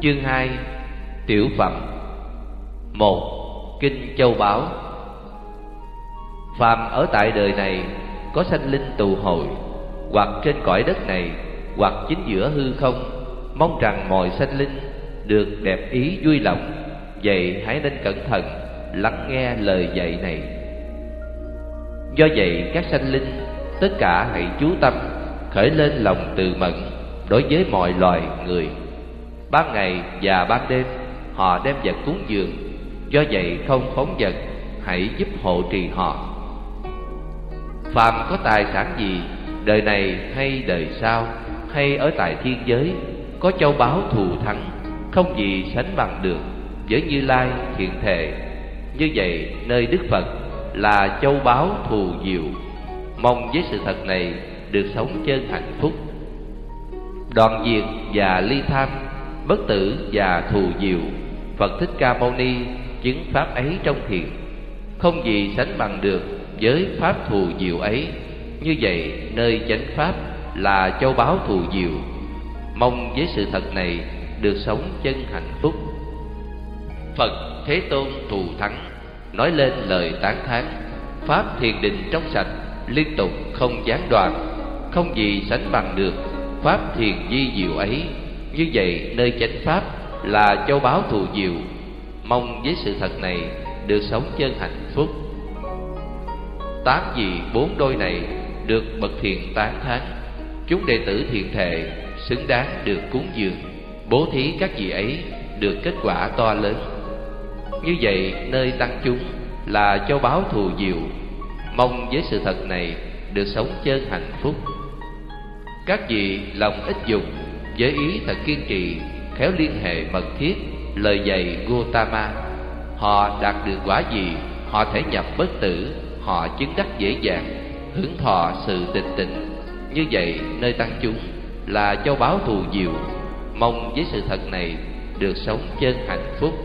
Chương 2. Tiểu phẩm. 1. Kinh Châu Báu. Phàm ở tại đời này có sanh linh tụ hội, hoặc trên cõi đất này, hoặc chính giữa hư không, mong rằng mọi sanh linh được đẹp ý vui lòng. Vậy hãy nên cẩn thận lắng nghe lời dạy này. Do vậy các sanh linh tất cả hãy chú tâm khởi lên lòng từ mẫn đối với mọi loài người. Ban ngày và ban đêm họ đem vật cúng dường, do vậy không phóng vật, hãy giúp hộ trì họ. Phàm có tài sản gì, đời này hay đời sau, hay ở tại thiên giới, có châu báu thù thắng, không gì sánh bằng được với Như Lai Thiện Thệ. Như vậy nơi Đức Phật là châu báu thù diệu. Mong với sự thật này được sống chân hạnh phúc, đoạn diệt và ly tham, bất tử và thù diệu. Phật Thích Ca Mâu Ni chứng pháp ấy trong thiền, không gì sánh bằng được với pháp thù diệu ấy. Như vậy nơi chánh pháp là châu báu thù diệu. Mong với sự thật này được sống chân hạnh phúc. Phật Thế Tôn thù thắng nói lên lời tán thán. Pháp thiền định trong sạch, liên tục không gián đoạn, không gì sánh bằng được pháp thiền di diệu ấy. Như vậy nơi chánh pháp là châu báu thù diệu. Mong với sự thật này được sống chân hạnh phúc. 8 vị 4 đôi này được bậc thiền tán thán. Chúng đệ tử Thiện Thệ xứng đáng được cúng dường, bố thí các vị ấy được kết quả to lớn. Như vậy nơi tăng chúng là châu báu thù diệu. Mong với sự thật này được sống chân hạnh phúc. Các vị lòng ít dùng, với ý thật kiên trì, khéo liên hệ mật thiết lời dạy Gotama. Họ đạt được quả gì, họ thể nhập bất tử, họ chứng đắc dễ dàng, hưởng thọ sự tịch tịnh. Như vậy nơi tăng chúng là châu báu thù diệu. Mong với sự thật này được sống chân hạnh phúc.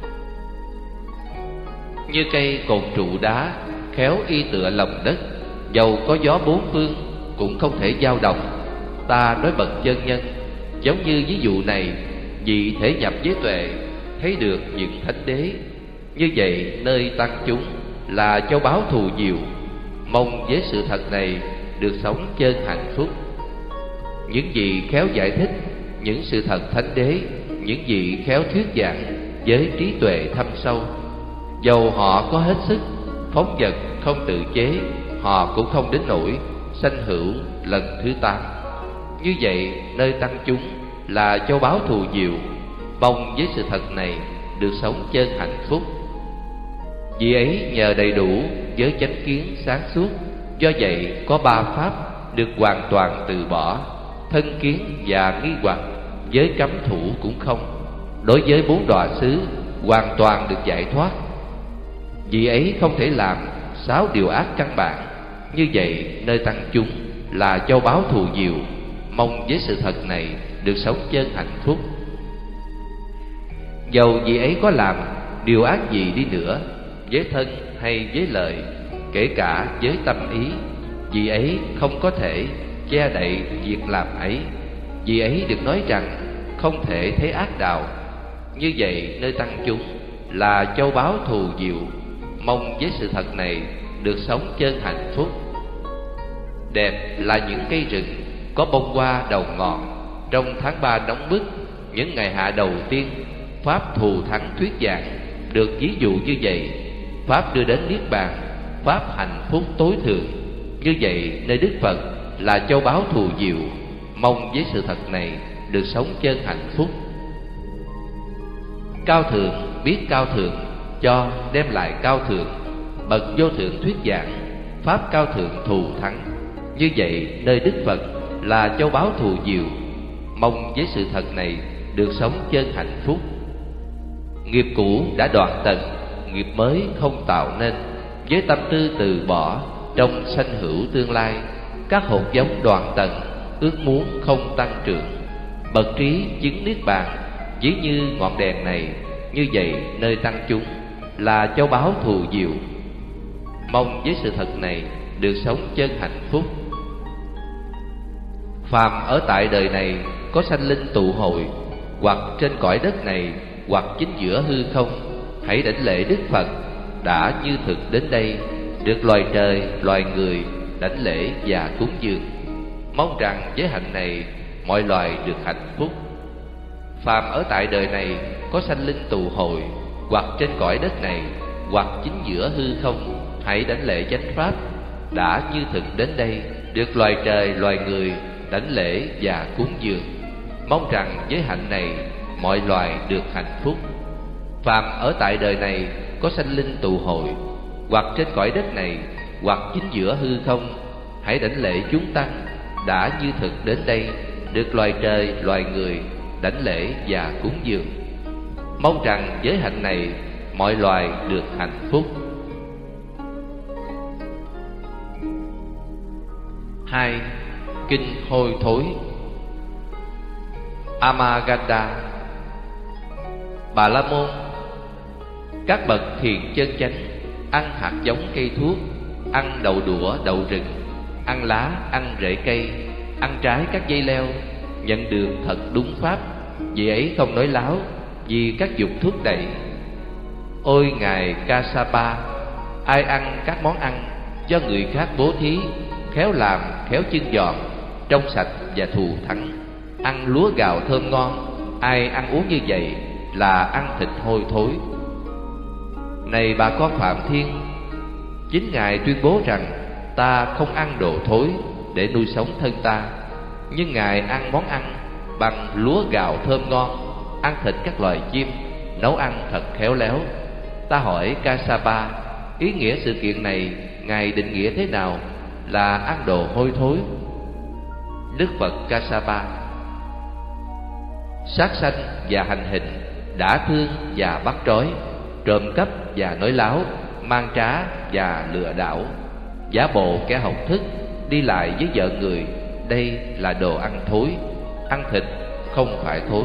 Như cây cột trụ đá, khéo y tựa lòng đất, dầu có gió bốn phương cũng không thể dao động. Ta nói bậc chân nhân, giống như ví dụ này, vị thể nhập với tuệ, thấy được những thánh đế. Như vậy nơi tăng chúng là châu báu thù diệu. Mong với sự thật này được sống chân hạnh phúc. Những vị khéo giải thích những sự thật thánh đế, những vị khéo thuyết giảng với trí tuệ thâm sâu, dầu họ có hết sức phóng vật không tự chế, họ cũng không đến nỗi sanh hữu lần thứ 8. Như vậy nơi tăng chúng là châu báu thù diệu. Mong với sự thật này được sống chân hạnh phúc. Vì ấy nhờ đầy đủ với chánh kiến sáng suốt, do vậy có 3 pháp được hoàn toàn từ bỏ. Thân kiến và nghi hoặc với cấm thủ cũng không. Đối với 4 đọa xứ hoàn toàn được giải thoát. Vì ấy không thể làm 6 điều ác căn bản. Như vậy nơi tăng chúng là châu báu thù diệu. Mong với sự thật này được sống chân hạnh phúc. Dầu vì ấy có làm điều ác gì đi nữa, với thân hay với lời, kể cả với tâm ý, vì ấy không có thể che đậy việc làm ấy. Vì ấy được nói rằng không thể thấy ác đạo. Như vậy nơi tăng chúng là châu báu thù diệu. Mong với sự thật này được sống chân hạnh phúc. Đẹp là những cây rừng có bông hoa đầu ngọn. Trong tháng 3 nóng bức, những ngày hạ đầu tiên, pháp thù thắng thuyết giảng được ví dụ như vậy. Pháp đưa đến niết bàn, pháp hạnh phúc tối thượng. Như vậy nơi Đức Phật là châu báu thù diệu. Mong với sự thật này được sống chân hạnh phúc. Cao thượng biết cao thượng, cho đem lại cao thượng. Bậc vô thượng thuyết giảng, pháp cao thượng thù thắng. Như vậy nơi Đức Phật là châu báu thù diệu. Mong với sự thật này được sống chân hạnh phúc. Nghiệp cũ đã đoạn tận, nghiệp mới không tạo nên. Với tâm tư từ bỏ, trong sanh hữu tương lai, các hột giống đoạn tận, ước muốn không tăng trưởng. Bậc trí chứng niết bàn, ví như ngọn đèn này. Như vậy nơi tăng chúng là châu báu thù diệu. Mong với sự thật này được sống chân hạnh phúc. Phàm ở tại đời này có sanh linh tụ hội, hoặc trên cõi đất này, hoặc chính giữa hư không, hãy đảnh lễ Đức Phật đã như thực đến đây, được loài trời, loài người đảnh lễ và cúng dường. Mong rằng với hạnh này mọi loài được hạnh phúc. Phàm ở tại đời này có sanh linh tụ hội, hoặc trên cõi đất này, hoặc chính giữa hư không, hãy đảnh lễ chánh pháp đã như thực đến đây, được loài trời, loài người đảnh lễ và cúng dường. Mong rằng với hạnh này mọi loài được hạnh phúc. Phàm ở tại đời này có sanh linh tụ hội, hoặc trên cõi đất này, hoặc chính giữa hư không, hãy đảnh lễ chúng tăng đã như thực đến đây, được loài trời, loài người đảnh lễ và cúng dường. Mong rằng với hạnh này mọi loài được hạnh phúc. 2. Kinh hôi thối. Amaganda. Bà La Môn, các bậc thiền chân chánh ăn hạt giống cây thuốc, ăn đậu đũa đậu rừng, ăn lá, ăn rễ cây, ăn trái các dây leo, nhận được thật đúng pháp, vì ấy không nói láo, vì các dục thúc đẩy. Ôi ngài Kassapa, ai ăn các món ăn do người khác bố thí, khéo làm, khéo chưng giòn, trong sạch và thù thắng, ăn lúa gạo thơm ngon, ai ăn uống như vậy là ăn thịt hôi thối. Này bà con Phạm Thiên, chính Ngài tuyên bố rằng ta không ăn đồ thối để nuôi sống thân ta, nhưng Ngài ăn món ăn bằng lúa gạo thơm ngon, ăn thịt các loài chim, nấu ăn thật khéo léo. Ta hỏi Kassapa, ý nghĩa sự kiện này Ngài định nghĩa thế nào là ăn đồ hôi thối? Đức Phật Kassapa: sát sanh và hành hình, đã thương và bắt trói, trộm cắp và nói láo, mang trá và lừa đảo, giả bộ kẻ học thức, đi lại với vợ người, đây là đồ ăn thối, ăn thịt không phải thối.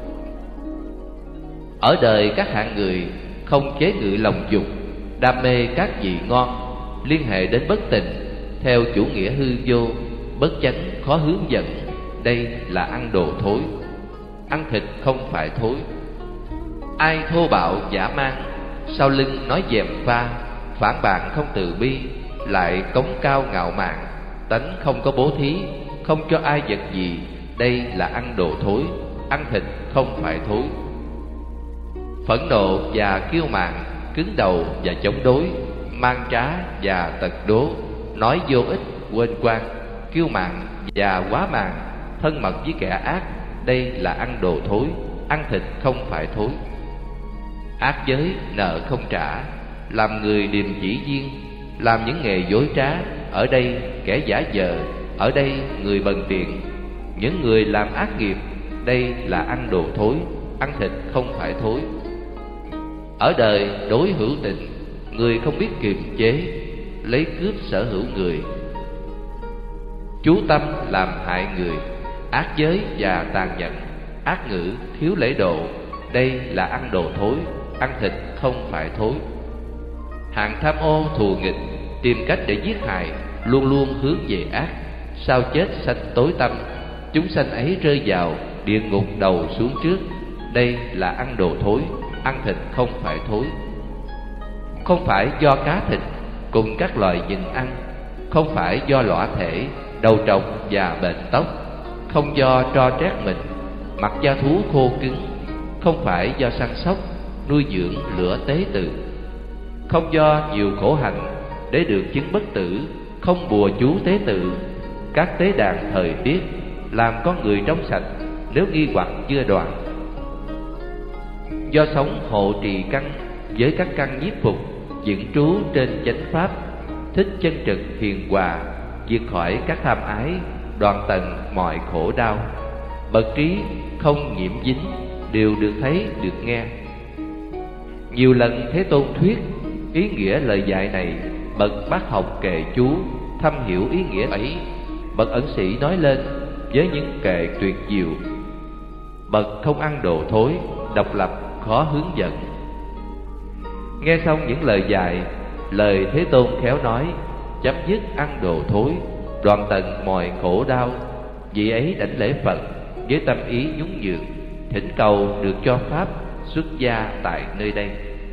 Ở đời các hạng người không chế ngự lòng dục, đam mê các vị ngon, liên hệ đến bất tịnh, theo chủ nghĩa hư vô, bất chánh khó hướng dẫn, đây là ăn đồ thối, ăn thịt không phải thối. Ai thô bạo giả mang, sau lưng nói dèm pha, phản bạn không từ bi, lại cống cao ngạo mạn, tánh không có bố thí, không cho ai vật gì, đây là ăn đồ thối, ăn thịt không phải thối. Phẫn nộ và kiêu mạn, cứng đầu và chống đối, mang trá và tật đố, nói vô ích, quên quan, kiêu mạn và quá màng, thân mật với kẻ ác, đây là ăn đồ thối, ăn thịt không phải thối. Ác giới, nợ không trả, làm người điềm chỉ duyên, làm những nghề dối trá, ở đây kẻ giả vờ, ở đây người bần tiện, những người làm ác nghiệp, đây là ăn đồ thối, ăn thịt không phải thối. Ở đời đối hữu tình, người không biết kiềm chế, lấy cướp sở hữu người, chú tâm làm hại người, ác giới và tàn nhẫn, ác ngữ, thiếu lễ độ, đây là ăn đồ thối, ăn thịt không phải thối. Hạng tham ô thù nghịch, tìm cách để giết hại, luôn luôn hướng về ác, sau chết sanh tối tăm, chúng sanh ấy rơi vào địa ngục đầu xuống trước, đây là ăn đồ thối, ăn thịt không phải thối. Không phải do cá thịt cùng các loài nhịn ăn, không phải do lõa thể, đầu trọc và bền tóc, không do tro trét mình, mặc da thú khô cứng, không phải do săn sóc, nuôi dưỡng lửa tế tự, không do nhiều khổ hạnh để được chứng bất tử, không bùa chú tế tự, các tế đàn thời tiết, làm con người trong sạch nếu nghi hoặc chưa đoạn. Do sống hộ trì căn với các căn nhiếp phục, vững trú trên chánh pháp, thích chân trực hiền hòa, vượt khỏi các tham ái, đoạn tận mọi khổ đau, bậc trí không nhiễm dính, đều được thấy được nghe. Nhiều lần Thế Tôn thuyết ý nghĩa lời dạy này, bậc bác học kệ chú thâm hiểu ý nghĩa ấy, bậc ẩn sĩ nói lên với những kệ tuyệt diệu. Bậc không ăn đồ thối, độc lập, khó hướng dẫn. Nghe xong những lời dạy, lời Thế Tôn khéo nói, chấm dứt ăn đồ thối, đoạn tận mọi khổ đau, vị ấy đảnh lễ Phật với tâm ý nhún nhường, thỉnh cầu được cho pháp xuất gia tại nơi đây.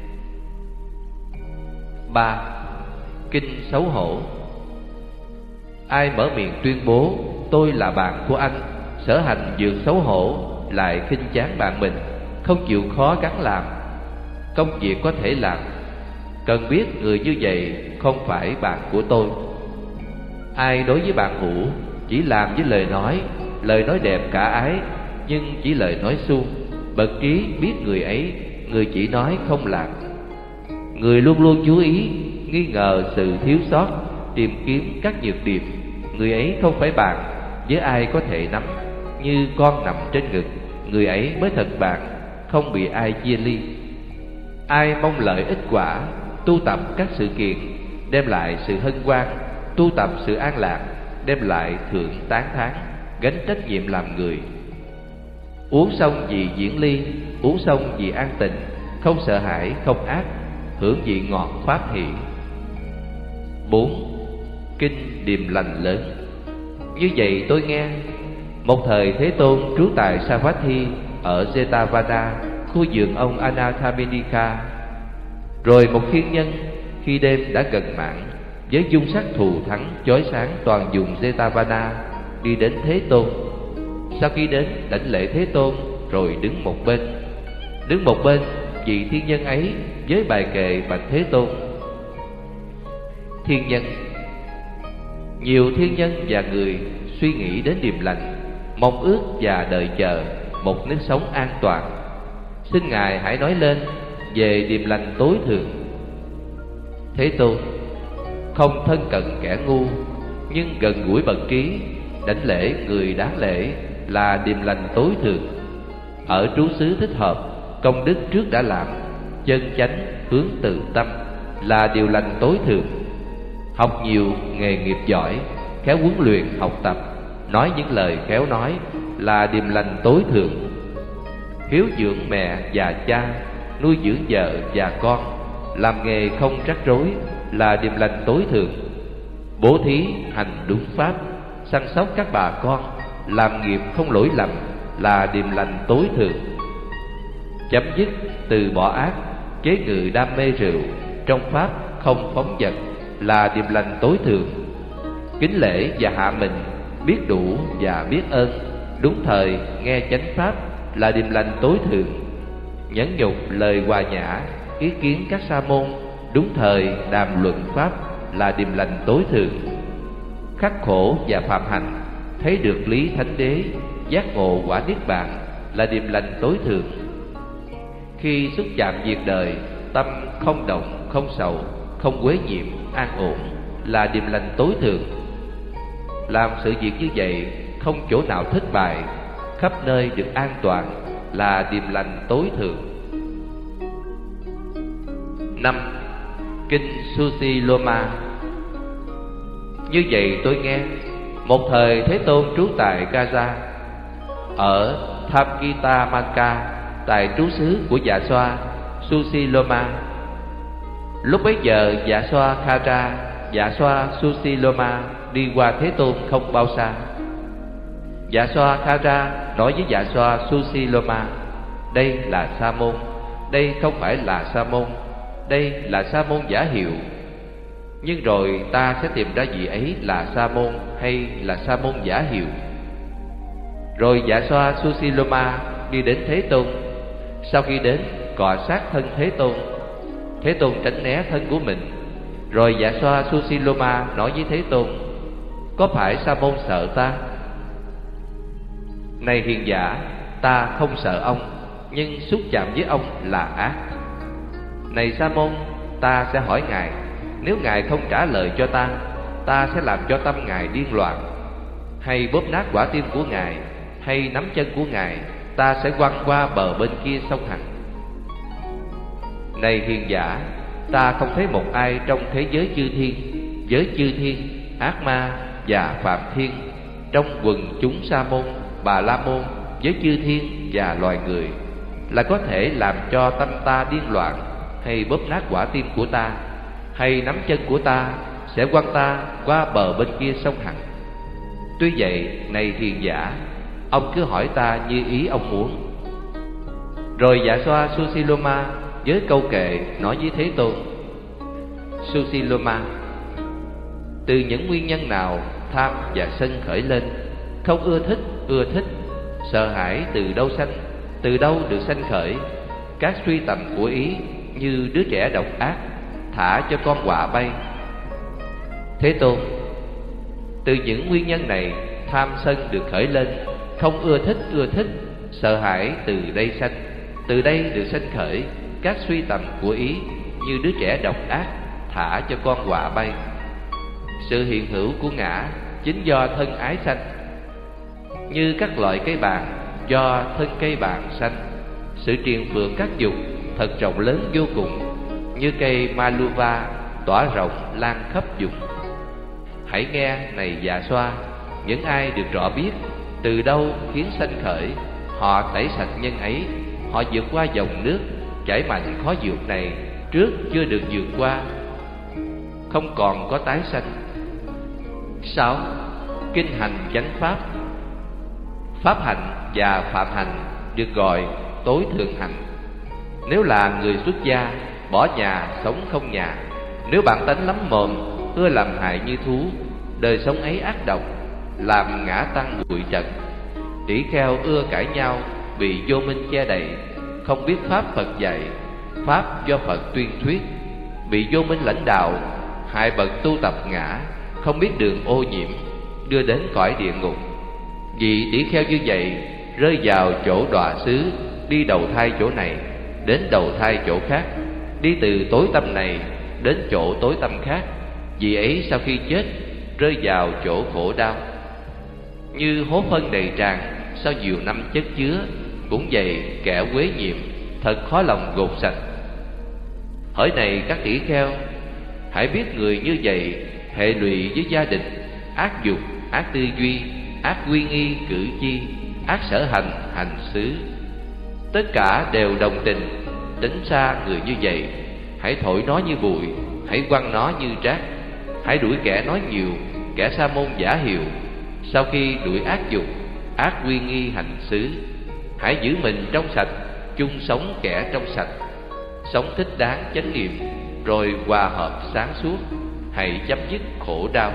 3. Kinh xấu hổ. Ai mở miệng tuyên bố tôi là bạn của anh, sở hành dược xấu hổ, lại khinh chán bạn mình, không chịu khó gắng làm công việc có thể làm, cần biết người như vậy không phải bạn của tôi. Ai đối với bạn hữu chỉ làm với lời nói đẹp cả ái, nhưng chỉ lời nói suông, bậc trí biết người ấy, người chỉ nói không làm. Người luôn luôn chú ý, nghi ngờ sự thiếu sót, tìm kiếm các nhược điểm, người ấy không phải bạn với ai có thể nắm. Như con nằm trên ngực, người ấy mới thật bạn, không bị ai chia ly. Ai mong lợi ích quả, tu tập các sự kiện đem lại sự hân hoan, tu tập sự an lạc đem lại thượng tán thán, gánh trách nhiệm làm người. Uống xong vì diễn ly, uống xong vì an tịnh, không sợ hãi, không ác, hưởng vị ngọt pháp hỷ. 4. Kinh điềm lành lớn. Như vậy tôi nghe, một thời Thế Tôn trú tại Savatthi ở Jetavada, khu vườn ông Anathapindika. Rồi một thiên nhân khi đêm đã gần mãn, với dung sắc thù thắng chói sáng toàn vùng Jetavada, đi đến Thế Tôn. Sau khi đến đảnh lễ Thế Tôn rồi đứng một bên. Đứng một bên, vị thiên nhân ấy với bài kệ bạch Thế Tôn: Thiên nhân. Nhiều thiên nhân và người suy nghĩ đến điềm lành, mong ước và đợi chờ một nếp sống an toàn. Xin Ngài hãy nói lên về điềm lành tối thượng. Thế Tôn: Không thân cận kẻ ngu, nhưng gần gũi bậc trí, đảnh lễ người đáng lễ là điềm lành tối thượng. Ở trú xứ thích hợp, công đức trước đã làm, chân chánh hướng từ tâm là điều lành tối thượng. Học nhiều nghề nghiệp giỏi, khéo huấn luyện học tập, nói những lời khéo nói là điềm lành tối thượng. Hiếu dưỡng mẹ và cha, nuôi dưỡng vợ và con, làm nghề không rắc rối là điềm lành tối thượng. Bố thí hành đúng pháp, săn sóc các bà con, làm nghiệp không lỗi lầm là điềm lành tối thượng. Chấm dứt từ bỏ ác, chế ngự đam mê rượu, trong pháp không phóng dật là điềm lành tối thượng. Kính lễ và hạ mình, biết đủ và biết ơn, đúng thời nghe chánh pháp là điềm lành tối thượng. Nhẫn nhục lời hòa nhã, ý kiến các sa môn, đúng thời đàm luận pháp là điềm lành tối thượng. Khắc khổ và phạm hành, thấy được lý thánh đế, giác ngộ quả niết bàn là điềm lành tối thượng. Khi xúc chạm việc đời, tâm không động, không sầu, không quấy nhiễm, an ổn là điềm lành tối thượng. Làm sự việc như vậy không chỗ nào thất bại, khắp nơi được an toàn là điềm lành tối thượng. 5. Kinh Susiloma. Như vậy tôi nghe, một thời Thế Tôn trú tại Gaza, ở Tham-kita-manka, tại trú xứ của Dạ Xoa Susiloma. Lúc bấy giờ Dạ Xoa Khaja, Dạ Xoa Susiloma đi qua Thế Tôn không bao xa. Dạ Xoa Khaja nói với Dạ Xoa Susiloma: Đây là Sa môn, đây không phải là Sa môn, đây là Sa môn giả hiệu. Nhưng rồi ta sẽ tìm ra vị ấy là Sa môn hay là Sa môn giả hiệu. Rồi Dạ Xoa Susiloma đi đến Thế Tôn. Sau khi đến, cọ sát thân Thế Tôn. Thế Tôn tránh né thân của mình. Rồi Dạ Xoa Susiloma nói với Thế Tôn: Có phải Sa môn sợ ta? Này hiền giả, ta không sợ ông, nhưng xúc chạm với ông là ác. Này Sa môn, ta sẽ hỏi Ngài, nếu Ngài không trả lời cho ta sẽ làm cho tâm Ngài điên loạn. Hay bóp nát quả tim của Ngài, hay nắm chân của Ngài, ta sẽ quăng qua bờ bên kia sông Hằng. Này hiền giả, ta không thấy một ai trong thế giới chư thiên, ác ma và phạm thiên, trong quần chúng Sa môn, Bà La môn, với chư thiên và loài người, là có thể làm cho tâm ta điên loạn, hay bóp nát quả tim của ta, hay nắm chân của ta, sẽ quăng ta qua bờ bên kia sông Hằng. Tuy vậy, này hiền giả, ông cứ hỏi ta như ý ông muốn. Rồi Dạ Xoa Susiloma với câu kệ nói với Thế Tôn: Susiloma, từ những nguyên nhân nào tham và sân khởi lên? Không ưa thích, sợ hãi từ đâu sanh? Từ đâu được sanh khởi? Các suy tầm của ý như đứa trẻ độc ác, thả cho con quạ bay. Thế Tôn, từ những nguyên nhân này tham sân được khởi lên. Không ưa thích, sợ hãi từ đây sanh. Từ đây được sanh khởi các suy tầm của ý như đứa trẻ độc ác, thả cho con quạ bay. Sự hiện hữu của ngã chính do thân ái sanh, như các loại cây bàn do thân cây bàn sanh. Sự triền phượng các dục thật rộng lớn vô cùng, như cây Maluva tỏa rộng lan khắp vùng. Hãy nghe này Dạ Xoa, những ai được rõ biết từ đâu khiến sanh khởi, họ tẩy sạch nhân ấy. Họ vượt qua dòng nước chảy mạnh khó vượt này, trước chưa được vượt qua, không còn có tái sanh. 6. Kinh hành chánh pháp. Pháp hành và phạm hành được gọi tối thượng hành. Nếu là người xuất gia, bỏ nhà sống không nhà, nếu bản tánh lắm mồm, ưa làm hại như thú, đời sống ấy ác độc, làm ngã tăng bụi trần. Tỷ kheo ưa cãi nhau, bị vô minh che đậy, không biết pháp Phật dạy, pháp do Phật tuyên thuyết, bị vô minh lãnh đạo, hại bậc tu tập ngã, không biết đường ô nhiễm, đưa đến cõi địa ngục. Vì tỷ kheo như vậy rơi vào chỗ đọa xứ, đi đầu thai chỗ này đến đầu thai chỗ khác, đi từ tối tâm này đến chỗ tối tâm khác. Vì ấy sau khi chết rơi vào chỗ khổ đau, như hố phân đầy tràn sau nhiều năm chất chứa. Cũng vậy, kẻ quế nhiệm thật khó lòng gột sạch. Hỡi này các tỷ kheo, hãy biết người như vậy hệ lụy với gia đình, ác dục, ác tư duy, ác quy nghi cử chi, ác sở hành hành xứ, tất cả đều đồng tình. Tránh xa người như vậy. Hãy thổi nó như bụi, hãy quăng nó như rác. Hãy đuổi kẻ nói nhiều, kẻ sa môn giả hiệu. Sau khi đuổi ác dục, ác quy nghi hành xứ, hãy giữ mình trong sạch, chung sống kẻ trong sạch, sống thích đáng chánh niệm, rồi hòa hợp sáng suốt. Hãy chấm dứt khổ đau.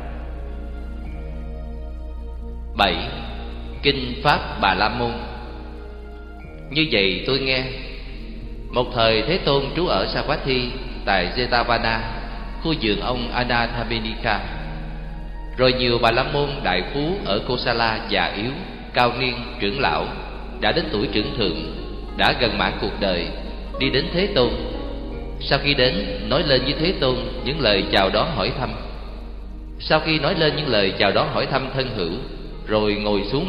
7. Kinh Pháp Bà La Môn. Như vậy tôi nghe, một thời Thế Tôn trú ở Savatthi tại Jetavana, khu vườn ông Anathapindika. Rồi nhiều Bà La Môn đại phú ở Kosala già yếu, cao niên, trưởng lão, đã đến tuổi trưởng thượng, đã gần mãn cuộc đời, đi đến Thế Tôn. Sau khi đến, nói lên với Thế Tôn những lời chào đón hỏi thăm. Sau khi nói lên những lời chào đón hỏi thăm thân hữu, rồi ngồi xuống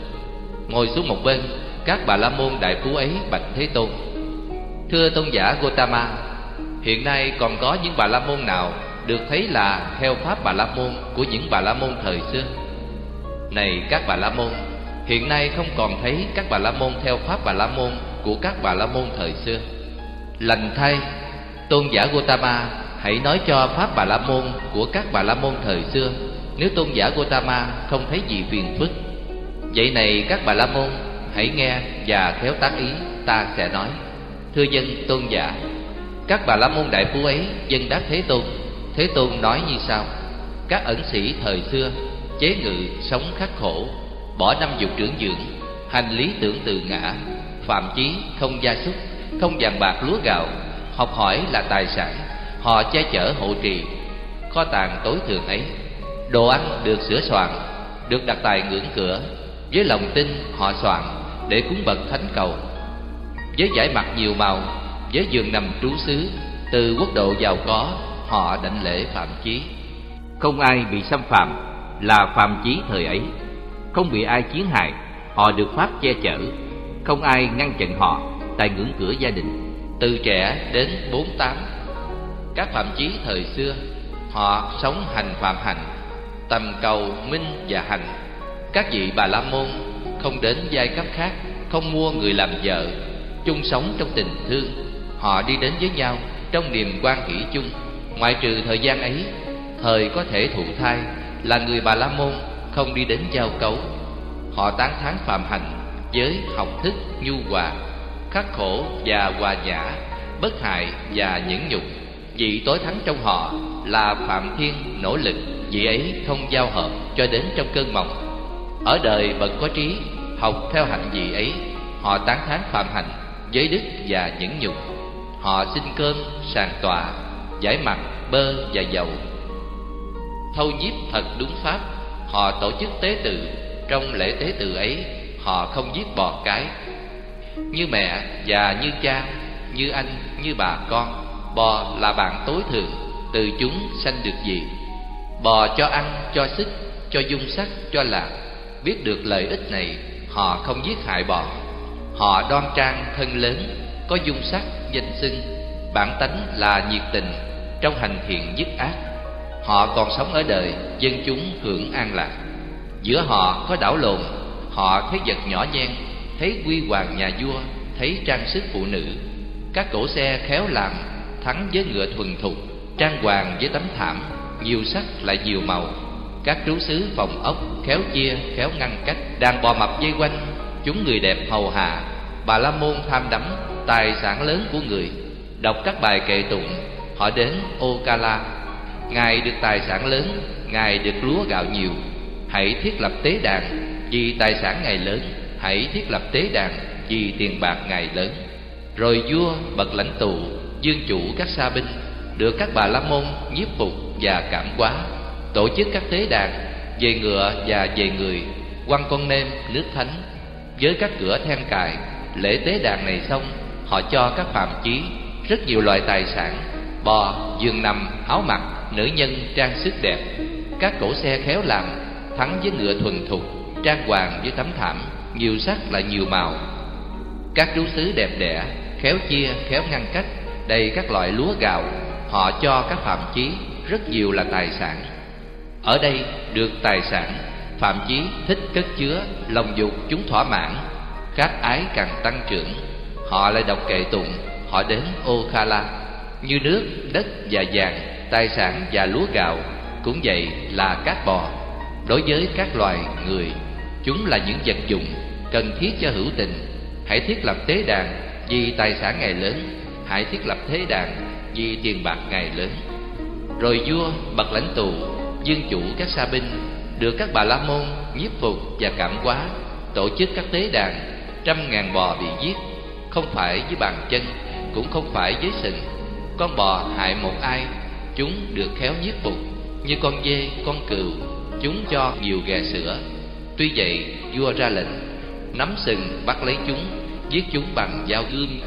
một bên. Các Bà La Môn đại phú ấy bạch Thế Tôn: Thưa Tôn giả Gotama, hiện nay còn có những Bà La Môn nào được thấy là theo pháp Bà La Môn của những Bà La Môn thời xưa? Này các Bà La Môn, hiện nay không còn thấy các Bà La Môn theo pháp Bà La Môn của các Bà La Môn thời xưa. Lành thay, Tôn giả Gotama, hãy nói cho pháp Bà La Môn của các Bà La Môn thời xưa, nếu Tôn giả Gotama không thấy gì phiền phức. Vậy này các Bà La Môn, hãy nghe và khéo tác ý, ta sẽ nói. Thưa dân Tôn giả. Các Bà La Môn đại phú ấy dân đáp Thế Tôn. Thế Tôn nói như sau: các ẩn sĩ thời xưa chế ngự sống khắc khổ, bỏ năm dục trưởng dưỡng, hành lý tưởng từ ngã, phạm chí không gia súc, không vàng bạc lúa gạo, học hỏi là tài sản, họ che chở hộ trì kho tàng tối thượng ấy. Đồ ăn được sửa soạn, được đặt tại ngưỡng cửa, với lòng tin họ soạn để cúng bậc thánh cầu. Với giải mặt nhiều màu, với giường nằm trú xứ, từ quốc độ giàu có họ đảnh lễ phạm chí. Không ai bị xâm phạm là phạm chí thời ấy, không bị ai chiến hại, họ được pháp che chở, không ai ngăn chặn họ tại ngưỡng cửa gia đình, từ trẻ đến 48. Các phạm chí thời xưa, họ sống hành phạm hành, tầm cầu minh và hành. Các vị Bà La Môn không đến giai cấp khác, không mua người làm vợ, chung sống trong tình thương. Họ đi đến với nhau trong niềm quan hỷ chung. Ngoại trừ thời gian ấy, thời có thể thụ thai, là người Bà La Môn không đi đến giao cấu. Họ tán thán phạm hành với học thức nhu hòa. khắc khổ và hòa nhã, bất hại và nhẫn nhục. Vị tối thắng trong họ là Phạm Thiên nỗ lực, vị ấy không giao hợp cho đến trong cơn mộng. Ở đời bậc có trí, học theo hạnh vị ấy, họ tán thán phạm hạnh, giới đức và nhẫn nhục. Họ xin cơm, sàng tọa, giải mặt, bơ và dầu. Thâu nhiếp thật đúng pháp, họ tổ chức tế tự. Trong lễ tế tự ấy, họ không giết bò cái. Như mẹ và như cha, như anh, như bà con, bò là bạn tối thượng, từ chúng sanh được gì. Bò cho ăn, cho sức, cho dung sắc, cho lạc. Biết được lợi ích này, họ không giết hại bò. Họ đoan trang, thân lớn, có dung sắc, danh xưng, bản tánh là nhiệt tình, trong hành thiện dứt ác. Họ còn sống ở đời, dân chúng hưởng an lạc. Giữa họ có đảo lộn, họ thấy vật nhỏ nhen, thấy quy hoàng nhà vua, thấy trang sức phụ nữ. Các cỗ xe khéo làm, thắng với ngựa thuần thục, trang hoàng với tấm thảm, nhiều sắc lại nhiều màu. Các trú xứ phòng ốc, khéo chia, khéo ngăn cách. Đàn bò mập dây quanh, chúng người đẹp hầu hạ. Bà la môn tham đắm tài sản lớn của người. Đọc các bài kệ tụng, họ đến Okala. Ngài được tài sản lớn, Ngài được lúa gạo nhiều. Hãy thiết lập tế đàn, vì tài sản Ngài lớn. Hãy thiết lập tế đàn, vì tiền bạc Ngài lớn. Rồi vua, bậc lãnh tụ, dương chủ các sa binh, được các bà la môn nhiếp phục và cảm hóa, tổ chức các tế đàn về ngựa và về người, quăng con nêm, nước thánh. Với các cửa then cài, lễ tế đàn này xong, họ cho các phàm chí rất nhiều loại tài sản: bò, giường nằm, áo mặc, nữ nhân trang sức đẹp. Các cỗ xe khéo làm, thắng với ngựa thuần thục, trang hoàng với tấm thảm, nhiều sắc lại nhiều màu. Các trú xứ đẹp đẽ, khéo chia, khéo ngăn cách, đầy các loại lúa gạo. Họ cho các phàm chí rất nhiều là tài sản. Ở đây được tài sản, phàm chí thích cất chứa, lòng dục chúng thỏa mãn, các ái càng tăng trưởng. Họ lại đọc kệ tụng, họ đến Okala. Như nước, đất và vàng, tài sản và lúa gạo, cũng vậy là các bò. Đối với các loài người, chúng là những vật dụng cần thiết cho hữu tình. Hãy thiết lập tế đàn, vì tài sản Ngài lớn. Hãy thiết lập tế đàn, vì tiền bạc Ngài lớn. Rồi vua, bậc lãnh tụ, dương chủ các sa binh, được các bà la môn nhiếp phục và cảm hóa, tổ chức các tế đàn. 100.000 bò bị giết, không phải với bàn chân, cũng không phải với sừng. Con bò hại một ai, chúng được khéo nhiếp phục. Như con dê, con cừu, chúng cho nhiều ghè sữa. Tuy vậy, vua ra lệnh nắm sừng bắt lấy chúng, giết chúng bằng dao gươm.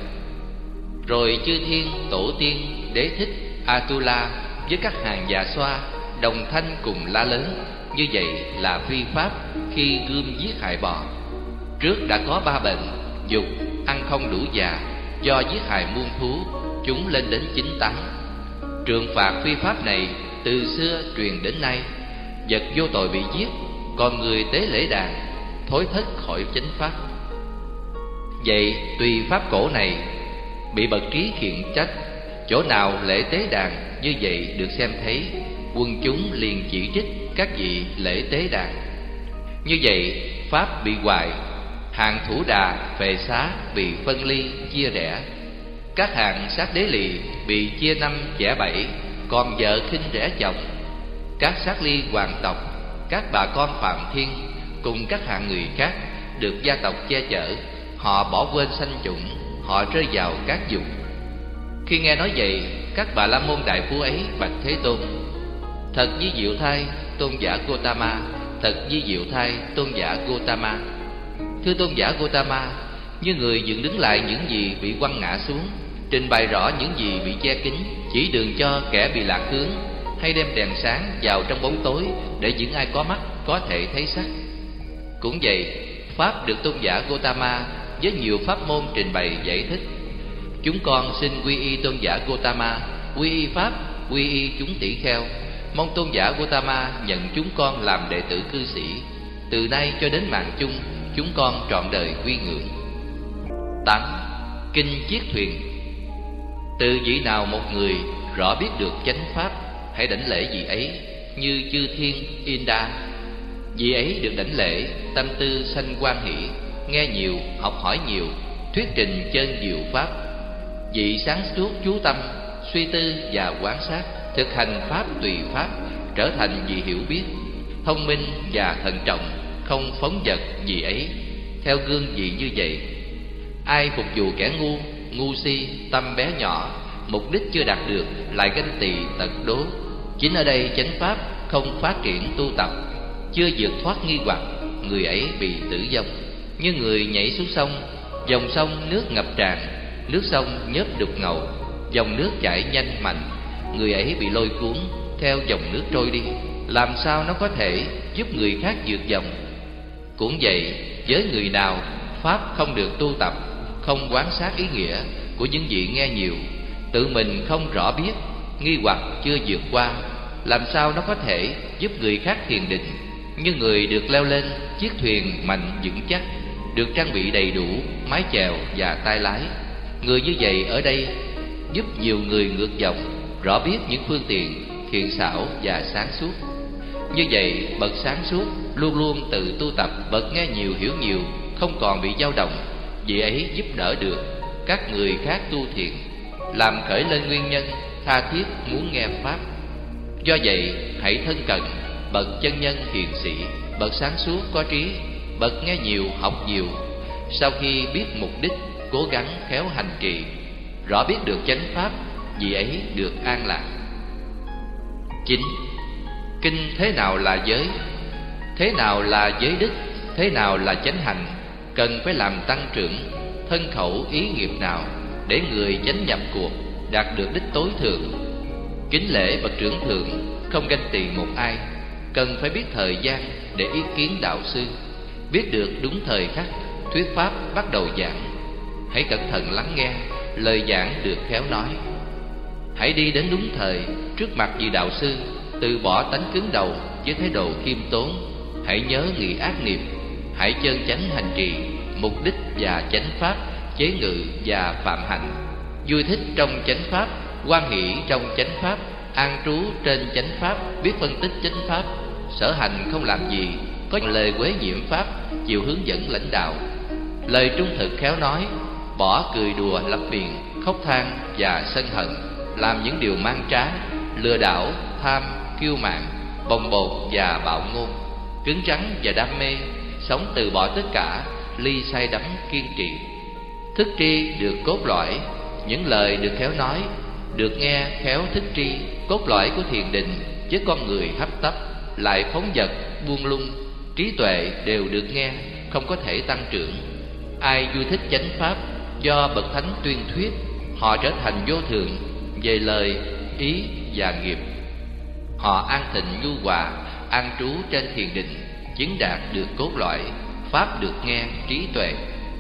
Rồi chư thiên, tổ tiên, đế thích, Atula với các hàng già xoa đồng thanh cùng la lớn: như vậy là phi pháp khi gươm giết hại bò. Trước đã có 3 bệnh: dục, ăn không đủ già, do giết hại muôn thú, chúng lên đến 98. Trừng phạt phi pháp này từ xưa truyền đến nay. Vật vô tội bị giết, còn người tế lễ đàn thối thất khỏi chánh pháp. Vậy tùy pháp cổ này bị bậc trí khiển trách, chỗ nào lễ tế đàn như vậy được xem thấy, quân chúng liền chỉ trích các vị lễ tế đàn. Như vậy pháp bị hoại, hạng thủ đà phệ xá bị phân ly chia rẽ. Các hạng sát đế lì bị chia 5 chẻ 7, còn vợ khinh rẻ chồng. Các sát ly hoàng tộc, các bà con phạm thiên cùng các hạng người khác được gia tộc che chở, họ bỏ quên sanh chủng, họ rơi vào các dục. Khi nghe nói vậy, các bà la môn đại phú ấy bạch Thế Tôn: thật di diệu thay tôn giả Gotama, thật di diệu thay tôn giả Gotama. Thưa tôn giả Gotama, như người dựng đứng lại những gì bị quăng ngã xuống, trình bày rõ những gì bị che kín, chỉ đường cho kẻ bị lạc hướng, hay đem đèn sáng vào trong bóng tối để những ai có mắt có thể thấy sắc. Cũng vậy, pháp được tôn giả Gotama với nhiều pháp môn trình bày giải thích. Chúng con xin quy y tôn giả Gotama, quy y pháp, quy y chúng tỷ kheo. Mong tôn giả Gotama nhận chúng con làm đệ tử cư sĩ. Từ nay cho đến mạng chung, chúng con trọn đời quy ngưỡng. 8. Kinh Chiết Thuyền. Từ vị nào một người rõ biết được chánh pháp, hãy đảnh lễ vị ấy như chư thiên Inda. Vị ấy được đảnh lễ, tâm tư sanh hoan hỷ, nghe nhiều, học hỏi nhiều, thuyết trình chân diệu pháp. Vị sáng suốt chú tâm, suy tư và quan sát, thực hành pháp tùy pháp, trở thành vị hiểu biết, thông minh và thận trọng, không phóng dật gì ấy. Theo gương vị như vậy, ai phục vụ kẻ ngu, ngu si, tâm bé nhỏ, mục đích chưa đạt được, lại ganh tỳ tật đố. Chính ở đây chánh pháp không phát triển tu tập, chưa vượt thoát nghi hoặc, người ấy bị tử vong. Như người nhảy xuống sông, dòng sông nước ngập tràn, nước sông nhớp đục ngầu, dòng nước chảy nhanh mạnh, người ấy bị lôi cuốn theo dòng nước trôi đi. Làm sao nó có thể giúp người khác vượt dòng? Cũng vậy, với người nào pháp không được tu tập, không quán sát ý nghĩa của những vị nghe nhiều, tự mình không rõ biết, nghi hoặc chưa vượt qua, làm sao nó có thể giúp người khác thiền định? Như người được leo lên chiếc thuyền mạnh vững chắc, được trang bị đầy đủ mái chèo và tay lái. Người như vậy ở đây giúp nhiều người ngược dòng, rõ biết những phương tiện thiện xảo và sáng suốt. Như vậy, bậc sáng suốt luôn luôn tự tu tập, bậc nghe nhiều hiểu nhiều, không còn bị dao động. Vị ấy giúp đỡ được các người khác tu thiền, làm khởi lên nguyên nhân tha thiết muốn nghe pháp. Do vậy, hãy thân cận bậc chân nhân hiền sĩ, bậc sáng suốt có trí, bậc nghe nhiều học nhiều. Sau khi biết mục đích, cố gắng khéo hành trì, rõ biết được chánh pháp, vị ấy được an lạc. 9. Kinh thế nào là giới? Thế nào là giới đức? Thế nào là chánh hành? Cần phải làm tăng trưởng thân khẩu ý nghiệp nào để người chánh nhập cuộc, đạt được đích tối thượng? Kính lễ bậc trưởng thượng, không ganh tị một ai. Cần phải biết thời gian để ý kiến đạo sư, biết được đúng thời khắc, thuyết pháp bắt đầu giảng. Hãy cẩn thận lắng nghe, lời giảng được khéo nói. Hãy đi đến đúng thời, trước mặt vị đạo sư, từ bỏ tánh cứng đầu với thái độ khiêm tốn. Hãy nhớ nghị ác nghiệp, hãy chân chánh hành trì, mục đích và chánh pháp, chế ngự và phạm hạnh. Vui thích trong chánh pháp, hoan hỷ trong chánh pháp, an trú trên chánh pháp, biết phân tích chánh pháp, sở hành không làm gì, có lời quế nhiễm pháp, chịu hướng dẫn lãnh đạo. Lời trung thực khéo nói, bỏ cười đùa lập biện, khóc than và sân hận, làm những điều mang trá, lừa đảo, tham, kiêu mạn, bồng bột và bạo ngôn, cứng rắn và đam mê, sống từ bỏ tất cả, ly say đắm kiên trì. Thức tri được cốt lõi, những lời được khéo nói, được nghe khéo thức tri, cốt lõi của thiền định. Với con người hấp tấp, lại phóng dật, buông lung, trí tuệ đều được nghe, không có thể tăng trưởng. Ai vui thích chánh pháp, do bậc thánh tuyên thuyết, họ trở thành vô thượng về lời, ý và nghiệp. Họ an tịnh nhu hòa, an trú trên thiền định, chứng đạt được cốt lõi, pháp được nghe, trí tuệ.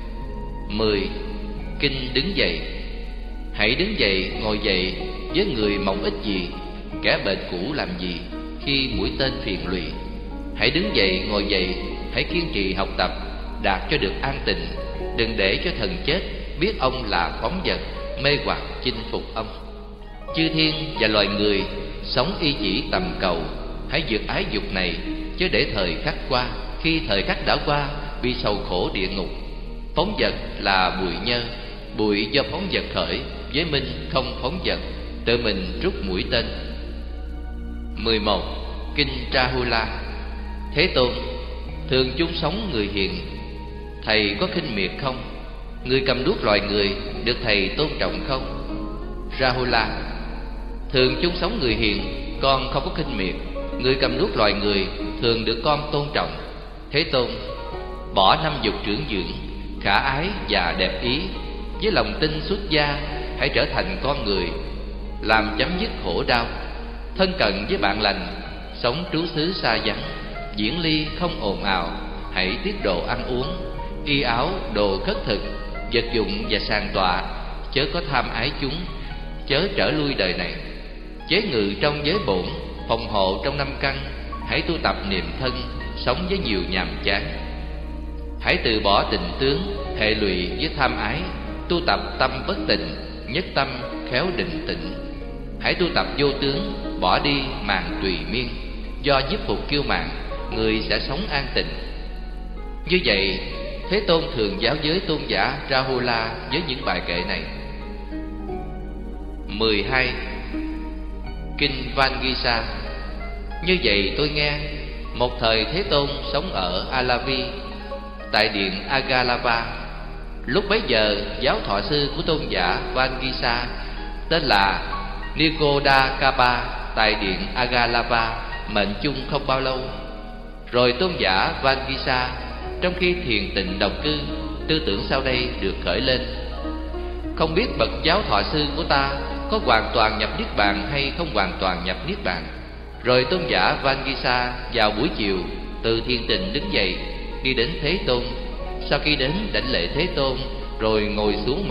10. Kinh đứng dậy. Hãy đứng dậy, ngồi dậy với người mộng ích gì, kẻ bệnh cũ làm gì khi mũi tên phiền lụy. Hãy đứng dậy, ngồi dậy, hãy kiên trì học tập, đạt cho được an tịnh. Đừng để cho thần chết biết ông là phóng dật, mê hoặc chinh phục ông. Chư thiên và loài người sống y chỉ tầm cầu, hãy vượt ái dục này, chứ để thời khắc qua. Khi thời khắc đã qua, bị sầu khổ địa ngục. Phóng dật là bụi nhơ, bụi do phóng dật khởi, với minh không phóng dật, tự mình rút mũi tên. 11. Kinh Rahula. Thế Tôn, thường chung sống người hiền, thầy có khinh miệt không? Người cầm đuốc loài người được thầy tôn trọng không? Rahula. Thường chung sống người hiền, con không có khinh miệt. Người cầm đuốc loài người thường được con tôn trọng. Thế Tôn, bỏ năm dục trưởng dưỡng, khả ái và đẹp ý, với lòng tin xuất gia, hãy trở thành con người, làm chấm dứt khổ đau. Thân cận với bạn lành, sống trú xứ xa vắng, diễn ly không ồn ào. Hãy tiết độ ăn uống, y áo đồ khất thực, vật dụng và sàn tọa, chớ có tham ái chúng, chớ trở lui đời này. Chế ngự trong giới bổn, phòng hộ trong năm căn. Hãy tu tập niệm thân, sống với nhiều nhàm chán. Hãy từ bỏ tình tướng, hệ lụy với tham ái, tu tập tâm bất tịnh, nhất tâm khéo định tịnh. Hãy tu tập vô tướng, bỏ đi màn tùy miên, do nhiếp phục kiêu mạn, người sẽ sống an tịnh. Như vậy, Thế Tôn thường giáo giới tôn giả Rahula với những bài kệ này. 12. Kinh Vangisa. Như vậy tôi nghe, một thời Thế Tôn sống ở Alavi, tại điện Agalava. Lúc bấy giờ, giáo thọ sư của tôn giả Vangisa tên là Nigodakapa tại điện Agalava mệnh chung không bao lâu. Rồi tôn giả Vangisa trong khi thiền tịnh đồng cư, tư tưởng sau đây được khởi lên: không biết bậc giáo thọ sư của ta có hoàn toàn nhập niết bàn hay không hoàn toàn nhập niết bàn. Rồi tôn giả Vangisa vào buổi chiều từ thiền tịnh đứng dậy, đi đến Thế Tôn. Sau khi đến đảnh lễ Thế Tôn, rồi ngồi xuống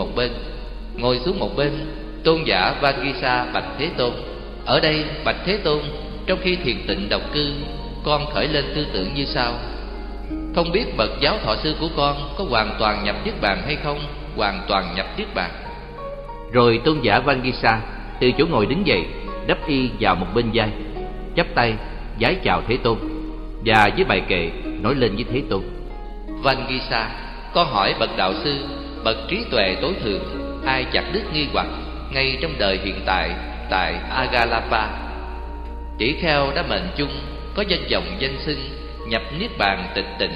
một bên. Tôn giả Vangisa bạch Thế Tôn: ở đây bạch Thế Tôn, trong khi thiền tịnh độc cư, con khởi lên tư tưởng như sau: không biết bậc giáo thọ sư của con có hoàn toàn nhập niết bàn hay không hoàn toàn nhập niết bàn. Rồi tôn giả Vangisa từ chỗ ngồi đứng dậy, đắp y vào một bên vai, chắp tay vái chào Thế Tôn, và với bài kệ nói lên với Thế Tôn: Vangisa, con hỏi bậc đạo sư, bậc trí tuệ tối thượng, ai chặt đứt nghi hoặc ngay trong đời hiện tại tại Agalapa. Tỷ kheo đã mệnh chung, có danh vọng danh xưng, nhập niết bàn tịch tịnh.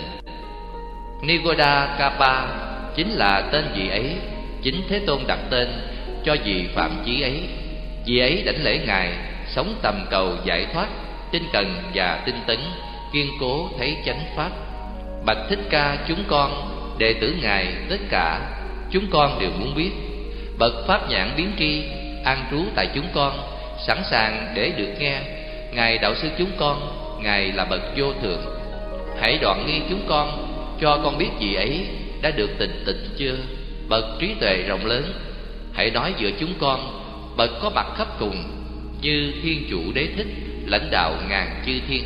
Nigodakapa chính là tên vị ấy. Chính Thế Tôn đặt tên cho vị phạm chí ấy. Vị ấy đảnh lễ Ngài, sống tầm cầu giải thoát, tinh cần và tinh tấn, kiên cố thấy chánh pháp. Bạch Thích Ca, chúng con đệ tử Ngài tất cả, chúng con đều muốn biết. Bậc pháp nhãn biến tri an trú tại chúng con, sẵn sàng để được nghe. Ngài đạo sư chúng con, Ngài là bậc vô thượng. Hãy đoạn nghi chúng con, cho con biết vị ấy đã được tịch tịnh chưa. Bậc trí tuệ rộng lớn, hãy nói giữa chúng con, bậc có mặt khắp cùng, như thiên chủ đế thích, lãnh đạo ngàn chư thiên.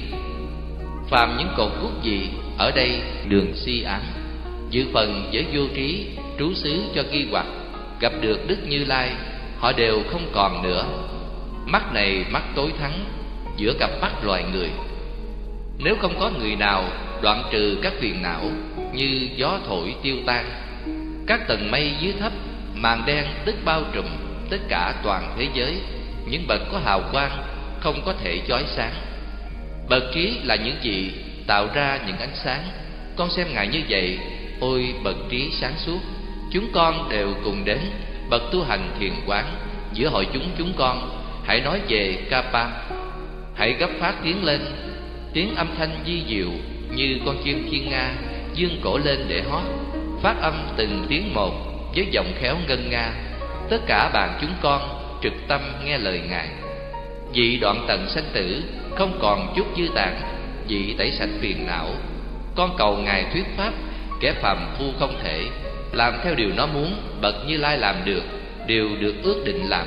Phàm những cột guốc gì ở đây đường si ám, dự phần với vô trí, trú xứ cho nghi hoặc, gặp được Đức Như Lai, họ đều không còn nữa. Mắt này mắt tối thắng giữa cặp mắt loài người. Nếu không có người nào đoạn trừ các phiền não, như gió thổi tiêu tan, các tầng mây dưới thấp, màn đen tức bao trùm tất cả toàn thế giới. Những bậc có hào quang không có thể chói sáng. Bậc trí là những gì tạo ra những ánh sáng. Con xem Ngài như vậy, ôi bậc trí sáng suốt. Chúng con đều cùng đến bậc tu hành thiền quán. Giữa hội chúng con hãy nói về Kapa. Hãy gấp phát tiếng lên, tiếng âm thanh di diệu như con chim thiên nga dương cổ lên để hót, phát âm từng tiếng một với giọng khéo ngân nga. Tất cả bạn chúng con trực tâm nghe lời Ngài. Vị đoạn tận sanh tử, không còn chút dư tàn. Vị tẩy sạch phiền não. Con cầu Ngài thuyết pháp, kẻ phàm phu không thể. Làm theo điều nó muốn, bậc Như Lai làm được, điều được ước định làm.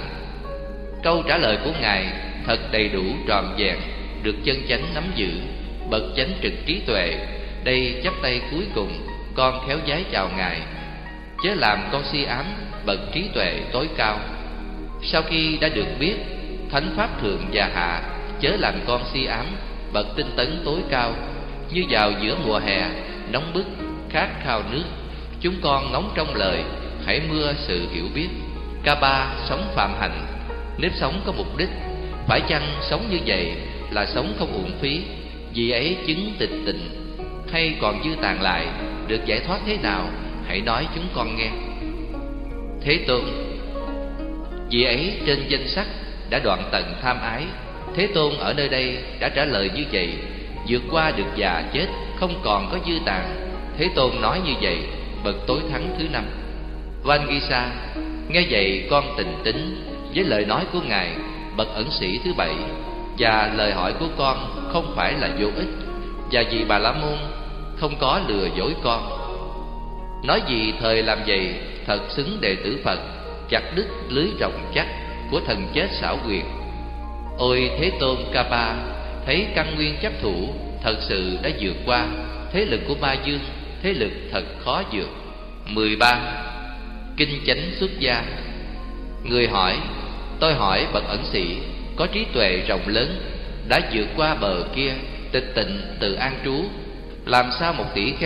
Câu trả lời của Ngài thật đầy đủ tròn vẹn, được chân chánh nắm giữ. Bậc chánh trực trí tuệ, đây chắp tay cuối cùng, con khéo vái chào Ngài. Chớ làm con si ám, bậc trí tuệ tối cao. Sau khi đã được biết thánh pháp thượng và hạ, chớ làm con si ám, bậc tinh tấn tối cao. Như vào giữa mùa hè nóng bức, khát khao nước, chúng con ngóng trong lời, hãy mưa sự hiểu biết. Kapa sống phạm hạnh, nếp sống có mục đích. Phải chăng sống như vậy là sống không uổng phí? Vì ấy chứng tịch tịnh, hay còn dư tàn lại, được giải thoát thế nào? Hãy nói chúng con nghe. Thế Tôn, vì ấy trên danh sắc đã đoạn tận tham ái. Thế Tôn ở nơi đây đã trả lời như vậy, vượt qua được già chết, không còn có dư tàn. Thế Tôn nói như vậy, bậc tối thắng thứ 5. Vangisa, nghe vậy con tình tín với lời nói của Ngài, bậc ẩn sĩ thứ 7. Và lời hỏi của con không phải là vô ích, và vì Bà La Môn không có lừa dối con. Nói gì thời làm vậy, thật xứng đệ tử Phật, chặt đứt lưới rồng chắc của thần chết xảo quyệt. Ôi Thế Tôn Kapa, thấy căn nguyên chấp thủ thật sự đã vượt qua. Thế lực của Ma Dương, thế lực thật khó vượt. 13. Kinh chánh xuất gia. Người hỏi, tôi hỏi bậc ẩn sĩ, có trí tuệ rộng lớn, đã vượt qua bờ kia, tịch tịnh từ an trú. Làm sao một tỷ kheo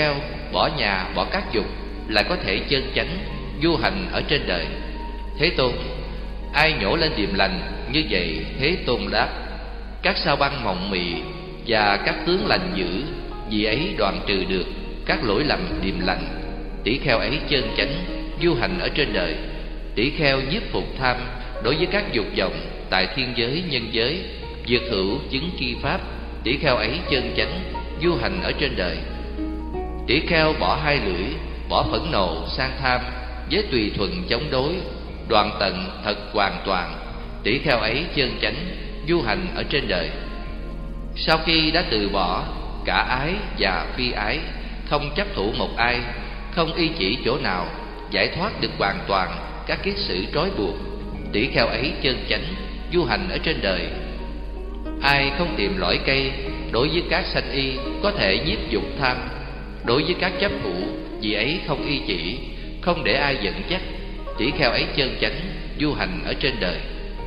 bỏ nhà, bỏ các dục, lại có thể chân chánh du hành ở trên đời. Thế Tôn: ai nhổ lên điềm lành như vậy? Thế Tôn đáp: các sao băng mộng mị và các tướng lành dữ, vì ấy đoạn trừ được các lỗi lầm điềm lành. Tỷ kheo ấy chân chánh du hành ở trên đời. Tỷ kheo nhiếp phục tham đối với các dục vọng tại thiên giới, nhân giới, diệt hữu chứng chi pháp. Tỷ kheo ấy chân chánh du hành ở trên đời. Tỷ kheo bỏ hai lưỡi, bỏ phẫn nộ sang tham, với tùy thuận chống đối, đoạn tận thật hoàn toàn. Tỷ kheo ấy chân chánh du hành ở trên đời. Sau khi đã từ bỏ cả ái và phi ái, không chấp thủ một ai, không y chỉ chỗ nào, giải thoát được hoàn toàn các kiết sử trói buộc. Tỷ kheo ấy chân chánh du hành ở trên đời. Ai không tìm lõi cây đối với các sanh y, có thể nhiếp dục tham đối với các chấp thủ, vì ấy không y chỉ, không để ai dẫn dắt. Tỷ kheo ấy chân chánh du hành ở trên đời.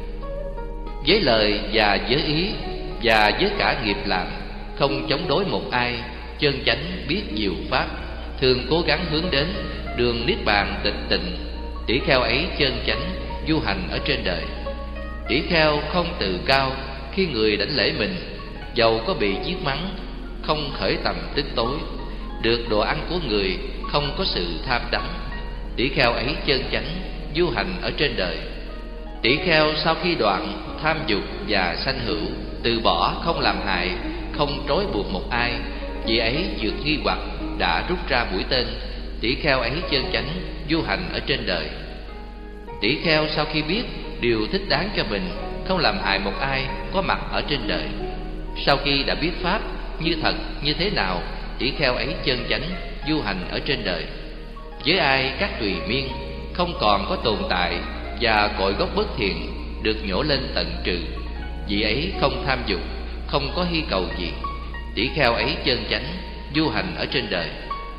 Với lời và với ý và với cả nghiệp làm, không chống đối một ai, chân chánh biết diệu pháp, thường cố gắng hướng đến đường niết bàn tịch tịnh. Tỷ kheo ấy chân chánh du hành ở trên đời. Tỷ kheo không tự cao khi người đảnh lễ mình, dầu có bị giết mắng, không khởi tầm tích tối, được đồ ăn của người, không có sự tham đắm. Tỷ kheo ấy chân chánh du hành ở trên đời. Tỷ kheo sau khi đoạn tham dục và sanh hữu, từ bỏ không làm hại, không trói buộc một ai, vì ấy vượt nghi hoặc, đã rút ra mũi tên. Tỷ kheo ấy chân chánh du hành ở trên đời. Tỷ kheo sau khi biết điều thích đáng cho mình, không làm hại một ai có mặt ở trên đời. Sau khi đã biết pháp như thật như thế nào, tỷ kheo ấy chân chánh du hành ở trên đời. Với ai các tùy miên không còn có tồn tại và cội gốc bất thiện được nhổ lên tận trừ, vì ấy không tham dục, không có hy cầu gì. Tỷ kheo ấy chân chánh du hành ở trên đời.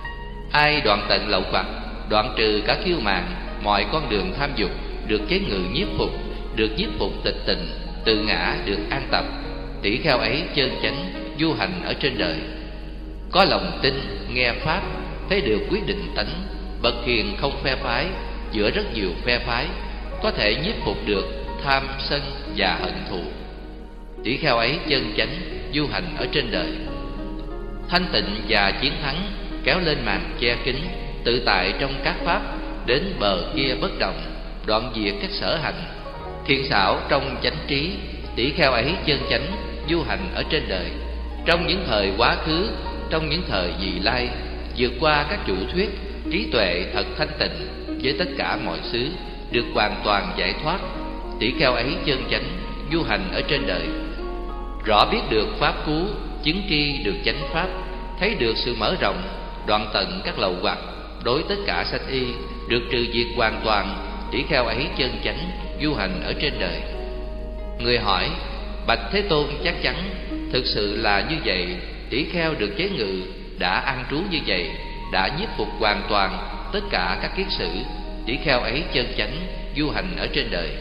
Ai đoạn tận lậu hoặc, đoạn trừ cả kiêu mạn, mọi con đường tham dục, được chế ngự nhiếp phục tịch tịnh, tự ngã được an tập. Tỷ kheo ấy chân chánh du hành ở trên đời. Có lòng tin, nghe pháp, thấy được quyết định tánh, bậc hiền không phe phái, giữa rất nhiều phe phái, có thể nhiếp phục được tham sân và hận thù. Tỷ kheo ấy chân chánh du hành ở trên đời. Thanh tịnh và chiến thắng kéo lên màn che kín, tự tại trong các pháp, đến bờ kia bất động, đoạn diệt các sở hành. Thiện xảo trong chánh trí, tỷ kheo ấy chân chánh du hành ở trên đời. Trong những thời quá khứ, trong những thời vị lai, vượt qua các chủ thuyết, trí tuệ thật thanh tịnh với tất cả mọi xứ, được hoàn toàn giải thoát. Tỷ kheo ấy chân chánh du hành ở trên đời. Rõ biết được pháp cú, chứng tri được chánh pháp, thấy được sự mở rộng, đoạn tận các lậu hoặc đối tất cả sanh y, được trừ diệt hoàn toàn. Tỷ kheo ấy chân chánh du hành ở trên đời. Người hỏi: bạch Thế Tôn, chắc chắn thực sự là như vậy? Tỷ kheo được chế ngự, đã an trú như vậy, đã nhiếp phục hoàn toàn tất cả các kiết sử. Tỷ kheo ấy chân chánh du hành ở trên đời.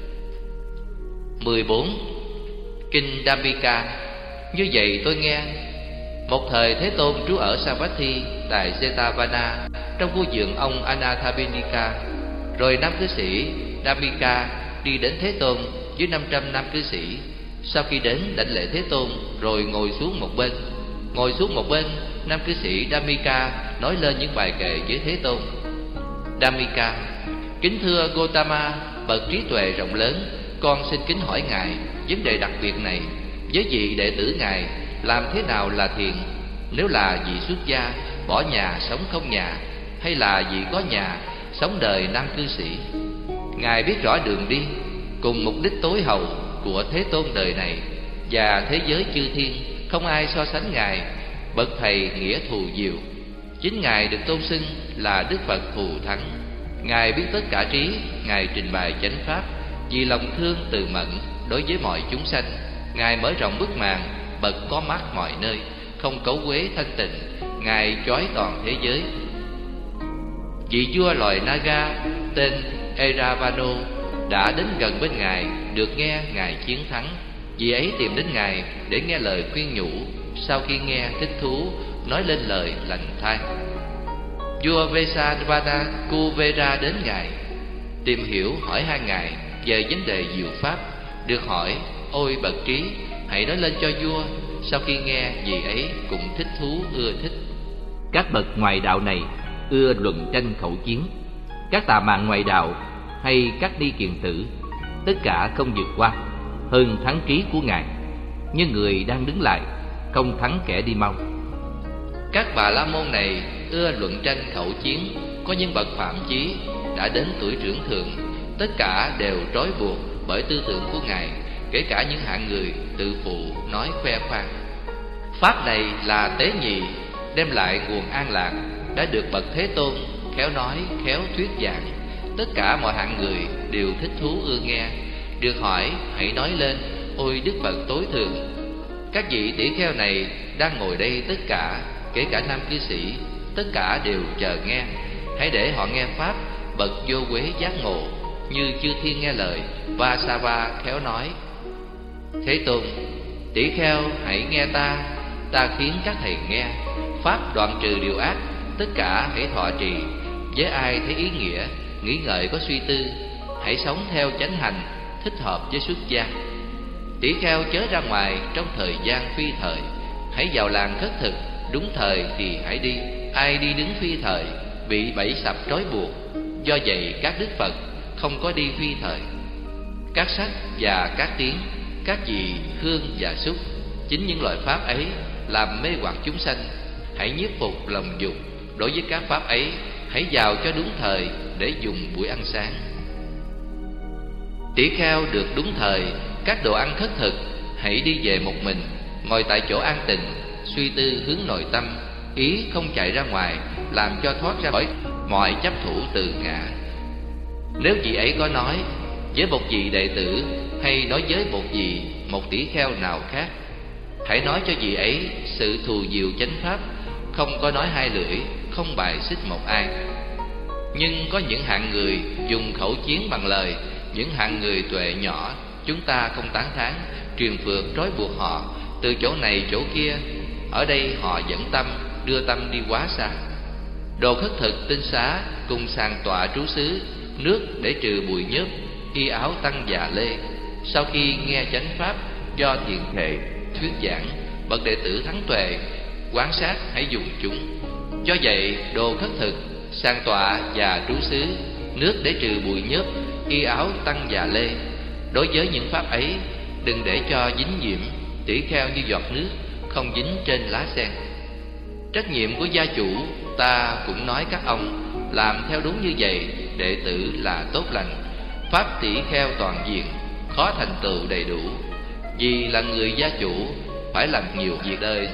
14. Kinh Dhammika. Như vậy tôi nghe, một thời Thế Tôn trú ở Savatthi tại Jetavana, trong khu vườn ông Anathapindika. Rồi nam cư sĩ Dhammika đi đến Thế Tôn với 500 nam cư sĩ. Sau khi đến đảnh lễ Thế Tôn, rồi ngồi xuống một bên. Nam cư sĩ Dhammika nói lên những bài kệ với Thế Tôn. Dhammika: kính thưa Gotama, bậc trí tuệ rộng lớn, con xin kính hỏi ngài vấn đề đặc biệt này. Với vị đệ tử ngài, làm thế nào là thiện? Nếu là vị xuất gia, bỏ nhà sống không nhà, hay là vị có nhà, sống đời nam cư sĩ? Ngài biết rõ đường đi cùng mục đích tối hậu của Thế Tôn đời này và thế giới chư thiên, không ai so sánh ngài. Bậc thầy nghĩa thù diệu, chính ngài được tôn xưng là Đức Phật Thù Thắng. Ngài biết tất cả trí, ngài trình bày chánh pháp, vì lòng thương từ mẫn đối với mọi chúng sanh. Ngài mở rộng bức màn, bậc có mắt mọi nơi, không cấu quế thanh tịnh, ngài chói toàn thế giới. Vị vua loài Naga tên Eravano đã đến gần bên ngài, được nghe ngài chiến thắng. Vì ấy tìm đến ngài để nghe lời khuyên nhủ. Sau khi nghe, thích thú nói lên lời lành than. Vua Vesavana Kuvera đến Ngài, tìm hiểu hỏi han Ngài về vấn đề diệu pháp. Được hỏi: ôi bậc trí, hãy nói lên cho vua. Sau khi nghe, vị ấy cũng thích thú ưa thích. Các bậc ngoại đạo này ưa luận tranh khẩu chiến. Các tà mạn ngoại đạo hay các đi kiền tử, tất cả không vượt qua, hơn thắng trí của Ngài, như người đang đứng lại, không thắng kẻ đi mau. Các bà la môn này ưa luận tranh khẩu chiến. Có những bậc phạm chí đã đến tuổi trưởng thượng, tất cả đều trói buộc bởi tư tưởng của Ngài, kể cả những hạng người tự phụ nói khoe khoang. Pháp này là tế nhị, đem lại nguồn an lạc, đã được bậc Thế Tôn khéo nói, khéo thuyết giảng. Tất cả mọi hạng người đều thích thú ưa nghe. Được hỏi: hãy nói lên, ôi Đức Phật tối thượng. Các vị tỷ kheo này đang ngồi đây, tất cả, kể cả nam cư sĩ, tất cả đều chờ nghe. Hãy để họ nghe pháp bậc vô quế giác ngộ, như chư thiên nghe lời. Vasava khéo nói: Thế Tôn, tỷ kheo hãy nghe ta, ta khiến các thầy nghe. Pháp đoạn trừ điều ác, tất cả hãy thọ trì. Với ai thấy ý nghĩa, nghĩ ngợi có suy tư, hãy sống theo chánh hành, thích hợp với xuất gia. Tỷ kheo chớ ra ngoài trong thời gian phi thời, hãy vào làng khất thực, đúng thời thì hãy đi. Ai đi đứng phi thời, bị bẫy sập trói buộc. Do vậy các đức Phật không có đi phi thời. Các sắc và các tiếng, các vị hương và xúc, chính những loại pháp ấy làm mê hoặc chúng sanh. Hãy nhiếp phục lòng dục đối với các pháp ấy, hãy vào cho đúng thời để dùng buổi ăn sáng. Tỷ kheo được đúng thời, các đồ ăn khất thực, hãy đi về một mình, ngồi tại chỗ an tịnh, suy tư hướng nội tâm, ý không chạy ra ngoài, làm cho thoát ra khỏi mọi chấp thủ từ ngã. Nếu vị ấy có nói với một vị đệ tử, hay nói với một tỷ kheo nào khác, hãy nói cho vị ấy sự thù diệu chánh pháp, không có nói hai lưỡi, không bài xích một ai. Nhưng có những hạng người dùng khẩu chiến bằng lời, những hạng người tuệ nhỏ, chúng ta không tán thán, truyền phược trói buộc họ từ chỗ này chỗ kia. Ở đây họ dẫn tâm, đưa tâm đi quá xa. Đồ khất thực tinh xá cùng sàng tọa trú xứ, nước để trừ bụi nhớp, y áo tăng già lê. Sau khi nghe chánh pháp do thiền thệ thuyết giảng, bậc đệ tử thắng tuệ quán sát hãy dùng chúng. Do vậy đồ khất thực, sàng tọa và trú xứ, nước để trừ bụi nhớp, y áo tăng già lê, đối với những pháp ấy đừng để cho dính nhiễm. Tỷ kheo như giọt nước không dính trên lá sen. Trách nhiệm của gia chủ, ta cũng nói các ông làm theo đúng như vậy, đệ tử là tốt lành. Pháp tỷ kheo toàn diện, khó thành tựu đầy đủ. Vì là người gia chủ, phải làm nhiều việc đời.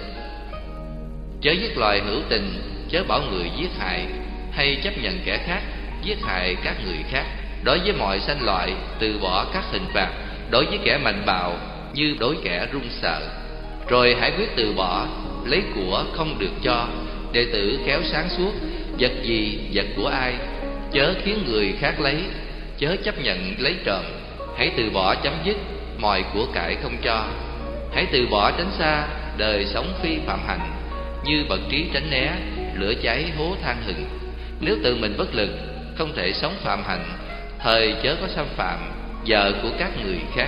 Chớ giết loài hữu tình, chớ bảo người giết hại, hay chấp nhận kẻ khác giết hại các người khác. Đối với mọi sanh loại, từ bỏ các hình phạt. Đối với kẻ mạnh bạo, như đối kẻ run sợ. Rồi hãy quyết từ bỏ, lấy của không được cho. Đệ tử khéo sáng suốt, vật gì vật của ai, chớ khiến người khác lấy, chớ chấp nhận lấy trộm. Hãy từ bỏ chấm dứt mọi của cải không cho. Hãy từ bỏ tránh xa đời sống phi phạm hành, như bậc trí tránh né lửa cháy hố than hừng. Nếu tự mình bất lực, không thể sống phạm hạnh, thời chớ có xâm phạm vợ của các người khác.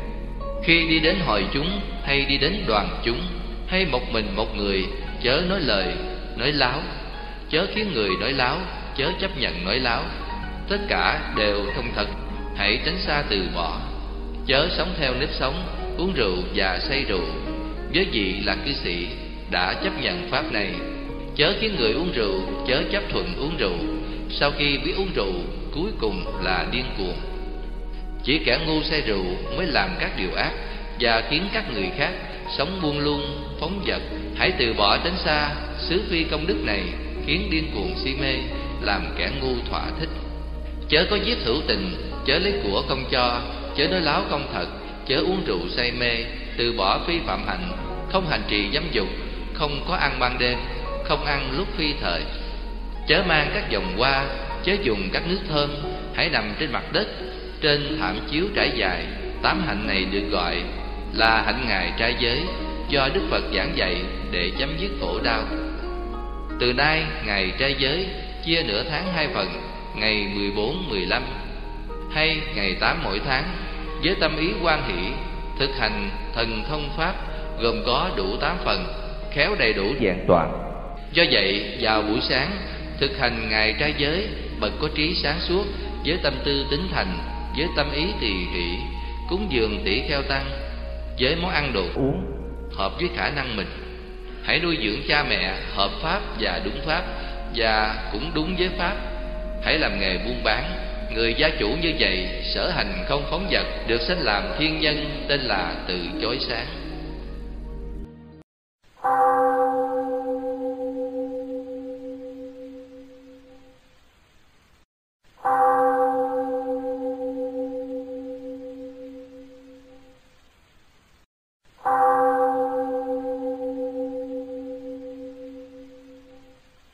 Khi đi đến hội chúng hay đi đến đoàn chúng, hay một mình một người, chớ nói lời nói láo, chớ khiến người nói láo, chớ chấp nhận nói láo. Tất cả đều không thật, hãy tránh xa từ bỏ. Chớ sống theo nếp sống uống rượu và say rượu. Với vị là cư sĩ đã chấp nhận pháp này, chớ khiến người uống rượu, chớ chấp thuận uống rượu. Sau khi biết uống rượu, cuối cùng là điên cuồng. Chỉ kẻ ngu say rượu mới làm các điều ác và khiến các người khác sống buông lung phóng dật. Hãy từ bỏ tránh xa xứ phi công đức này, khiến điên cuồng si mê, làm kẻ ngu thỏa thích. Chớ có giết hữu tình, chớ lấy của không cho, chớ nói láo không thật, chớ uống rượu say mê. Từ bỏ phi phạm hạnh, không hành trì dâm dục, không có ăn ban đêm, không ăn lúc phi thời. Chớ mang các vòng hoa, chớ dùng các nước thơm. Hãy nằm trên mặt đất, trên thảm chiếu trải dài. 8 hạnh này được gọi là hạnh ngài trai giới, do Đức Phật giảng dạy để chấm dứt khổ đau. Từ nay ngày trai giới chia nửa tháng 2 phần, ngày 14, 15 hay ngày 8 mỗi tháng, với tâm ý hoan hỷ thực hành thần thông pháp, gồm có đủ 8 phần, khéo đầy đủ vẹn toàn. Do vậy vào buổi sáng thực hành ngày trai giới, bậc có trí sáng suốt, với tâm tư tín thành, với tâm ý tỳ hỷ, cúng dường tỷ kheo tăng, với món ăn đồ uống hợp với khả năng mình. Hãy nuôi dưỡng cha mẹ hợp pháp và đúng pháp, và cũng đúng với pháp. Hãy làm nghề buôn bán. Người gia chủ như vậy, sở hành không phóng dật, được sanh làm thiên nhân, tên là Từ Chối Sáng.